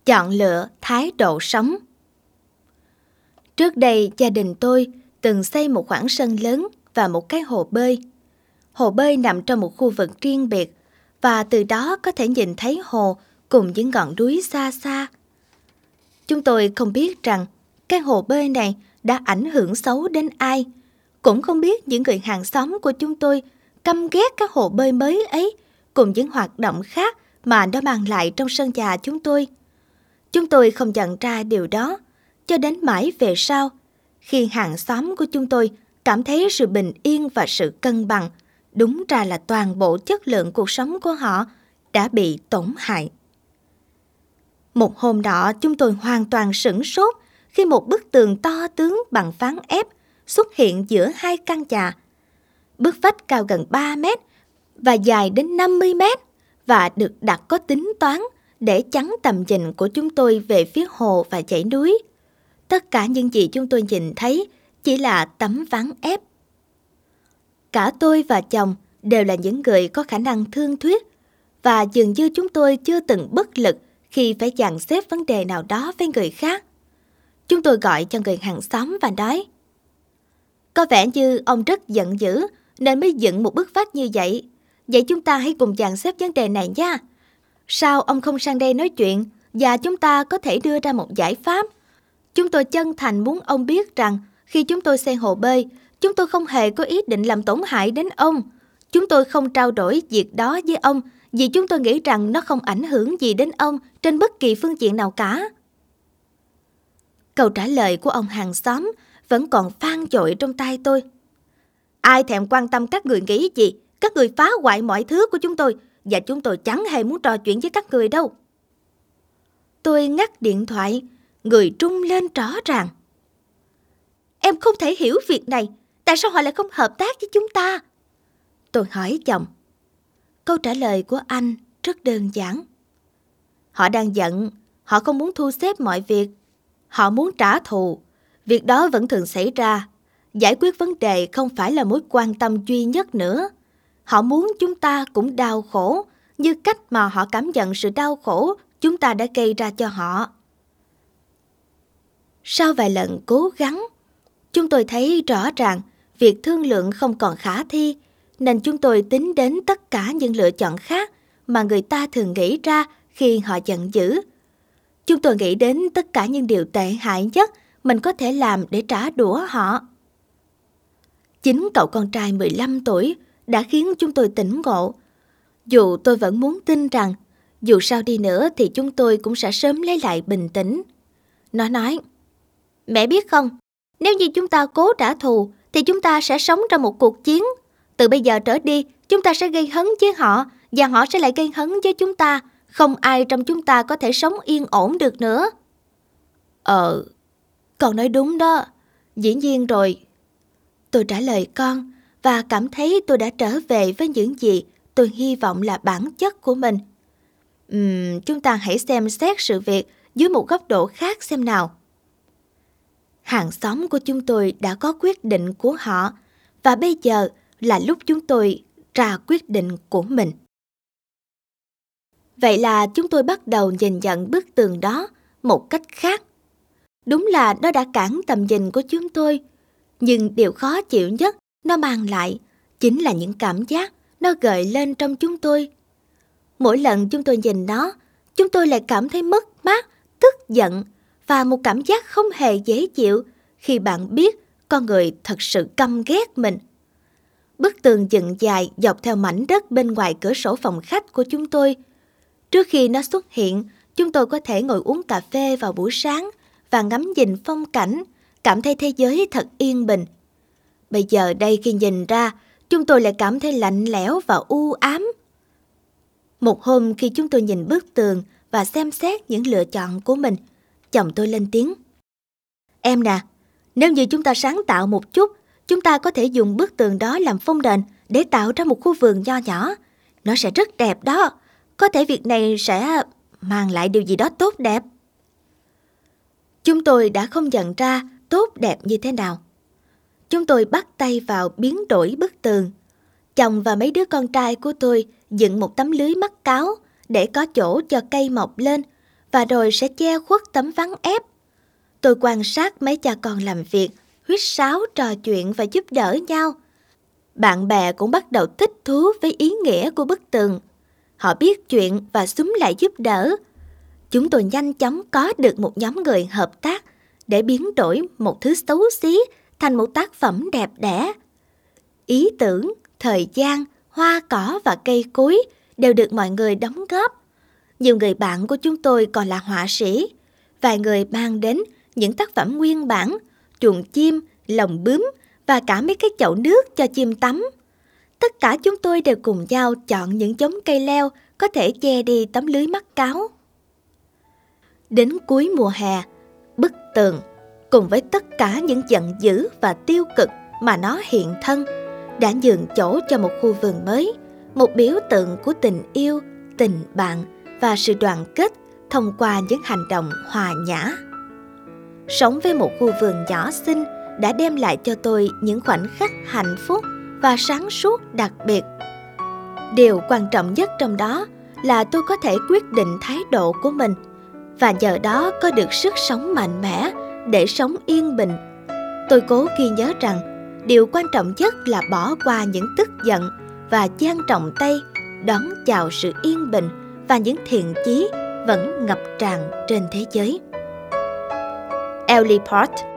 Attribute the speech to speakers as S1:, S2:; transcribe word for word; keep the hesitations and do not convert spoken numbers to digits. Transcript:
S1: Chọn lựa thái độ sống. Trước đây, gia đình tôi từng xây một khoảng sân lớn và một cái hồ bơi. Hồ bơi nằm trong một khu vực riêng biệt và từ đó có thể nhìn thấy hồ cùng những ngọn núi xa xa. Chúng tôi không biết rằng cái hồ bơi này đã ảnh hưởng xấu đến ai, cũng không biết những người hàng xóm của chúng tôi căm ghét cái hồ bơi mới ấy cùng những hoạt động khác mà nó mang lại trong sân nhà chúng tôi. Chúng tôi không nhận ra điều đó, cho đến mãi về sau, khi hàng xóm của chúng tôi cảm thấy sự bình yên và sự cân bằng, đúng ra là toàn bộ chất lượng cuộc sống của họ đã bị tổn hại. Một hôm nọ, chúng tôi hoàn toàn sửng sốt khi một bức tường to tướng bằng ván ép xuất hiện giữa hai căn nhà. Bức vách cao gần ba mét và dài đến năm mươi mét và được đặt có tính toán để chắn tầm nhìn của chúng tôi về phía hồ và dãy núi. Tất cả những gì chúng tôi nhìn thấy chỉ là tấm ván ép. Cả tôi và chồng đều là những người có khả năng thương thuyết và dường như chúng tôi chưa từng bất lực khi phải dàn xếp vấn đề nào đó với người khác. Chúng tôi gọi cho người hàng xóm và nói: "Có vẻ như ông rất giận dữ nên mới dựng một bức vách như vậy. Vậy chúng ta hãy cùng dàn xếp vấn đề này nha. Sao ông không sang đây nói chuyện và chúng ta có thể đưa ra một giải pháp? Chúng tôi chân thành muốn ông biết rằng khi chúng tôi xây hồ bơi, chúng tôi không hề có ý định làm tổn hại đến ông. Chúng tôi không trao đổi việc đó với ông vì chúng tôi nghĩ rằng nó không ảnh hưởng gì đến ông trên bất kỳ phương diện nào cả." Câu trả lời của ông hàng xóm vẫn còn vang dội trong tai tôi. "Ai thèm quan tâm các người nghĩ gì? Các người phá hoại mọi thứ của chúng tôi và chúng tôi chẳng hề muốn trò chuyện với các người đâu." Tôi ngắt điện thoại, người trung lên rõ ràng. "Em không thể hiểu việc này. Tại sao họ lại không hợp tác với chúng ta?" Tôi hỏi chồng. Câu trả lời của anh rất đơn giản. "Họ đang giận, họ không muốn thu xếp mọi việc. Họ muốn trả thù. Việc đó vẫn thường xảy ra. Giải quyết vấn đề không phải là mối quan tâm duy nhất nữa. Họ muốn chúng ta cũng đau khổ, như cách mà họ cảm nhận sự đau khổ chúng ta đã gây ra cho họ." Sau vài lần cố gắng, chúng tôi thấy rõ ràng việc thương lượng không còn khả thi, nên chúng tôi tính đến tất cả những lựa chọn khác mà người ta thường nghĩ ra khi họ giận dữ. Chúng tôi nghĩ đến tất cả những điều tệ hại nhất mình có thể làm để trả đũa họ. Chính cậu con trai mười lăm tuổi đã khiến chúng tôi tỉnh ngộ. Dù tôi vẫn muốn tin rằng, dù sao đi nữa thì chúng tôi cũng sẽ sớm lấy lại bình tĩnh. Nó nói: "Mẹ biết không, nếu như chúng ta cố trả thù thì chúng ta sẽ sống trong một cuộc chiến. Từ bây giờ trở đi, chúng ta sẽ gây hấn với họ và họ sẽ lại gây hấn với chúng ta. Không ai trong chúng ta có thể sống yên ổn được nữa." "Ờ, con nói đúng đó. Dĩ nhiên rồi." Tôi trả lời con và cảm thấy tôi đã trở về với những gì tôi hy vọng là bản chất của mình. Uhm, chúng ta hãy xem xét sự việc dưới một góc độ khác xem nào. Hàng xóm của chúng tôi đã có quyết định của họ và bây giờ là lúc chúng tôi ra quyết định của mình. Vậy là chúng tôi bắt đầu nhìn nhận bức tường đó một cách khác. Đúng là nó đã cản tầm nhìn của chúng tôi, nhưng điều khó chịu nhất nó mang lại chính là những cảm giác nó gợi lên trong chúng tôi. Mỗi lần chúng tôi nhìn nó, chúng tôi lại cảm thấy mất mát, tức giận và một cảm giác không hề dễ chịu khi bạn biết con người thật sự căm ghét mình. Bức tường dựng dài dọc theo mảnh đất bên ngoài cửa sổ phòng khách của chúng tôi. Trước khi nó xuất hiện, chúng tôi có thể ngồi uống cà phê vào buổi sáng và ngắm nhìn phong cảnh, cảm thấy thế giới thật yên bình. Bây giờ đây khi nhìn ra, chúng tôi lại cảm thấy lạnh lẽo và u ám. Một hôm khi chúng tôi nhìn bức tường và xem xét những lựa chọn của mình, chồng tôi lên tiếng: "Em nè, nếu như chúng ta sáng tạo một chút, chúng ta có thể dùng bức tường đó làm phông nền để tạo ra một khu vườn nho nhỏ. Nó sẽ rất đẹp đó. Có thể việc này sẽ mang lại điều gì đó tốt đẹp." Chúng tôi đã không nhận ra tốt đẹp như thế nào. Chúng tôi bắt tay vào biến đổi bức tường. Chồng và mấy đứa con trai của tôi dựng một tấm lưới mắc cáo để có chỗ cho cây mọc lên và rồi sẽ che khuất tấm ván ép. Tôi quan sát mấy cha con làm việc, huýt sáo, trò chuyện và giúp đỡ nhau. Bạn bè cũng bắt đầu thích thú với ý nghĩa của bức tường. Họ biết chuyện và xúm lại giúp đỡ. Chúng tôi nhanh chóng có được một nhóm người hợp tác để biến đổi một thứ xấu xí thành một tác phẩm đẹp đẽ. Ý tưởng, thời gian, hoa cỏ và cây cối đều được mọi người đóng góp. Nhiều người bạn của chúng tôi còn là họa sĩ. Vài người mang đến những tác phẩm nguyên bản, chuồng chim, lồng bướm và cả mấy cái chậu nước cho chim tắm. Tất cả chúng tôi đều cùng nhau chọn những giống cây leo có thể che đi tấm lưới mắc cáo. Đến cuối mùa hè, bức tường cùng với tất cả những giận dữ và tiêu cực mà nó hiện thân đã nhường chỗ cho một khu vườn mới, một biểu tượng của tình yêu, tình bạn và sự đoàn kết thông qua những hành động hòa nhã. Sống với một khu vườn nhỏ xinh đã đem lại cho tôi những khoảnh khắc hạnh phúc và sáng suốt đặc biệt. Điều quan trọng nhất trong đó là tôi có thể quyết định thái độ của mình và nhờ đó có được sức sống mạnh mẽ để sống yên bình. Tôi cố ghi nhớ rằng điều quan trọng nhất là bỏ qua những tức giận và dang rộng tay đón chào sự yên bình và những thiện chí vẫn ngập tràn trên thế giới. Ellie Port.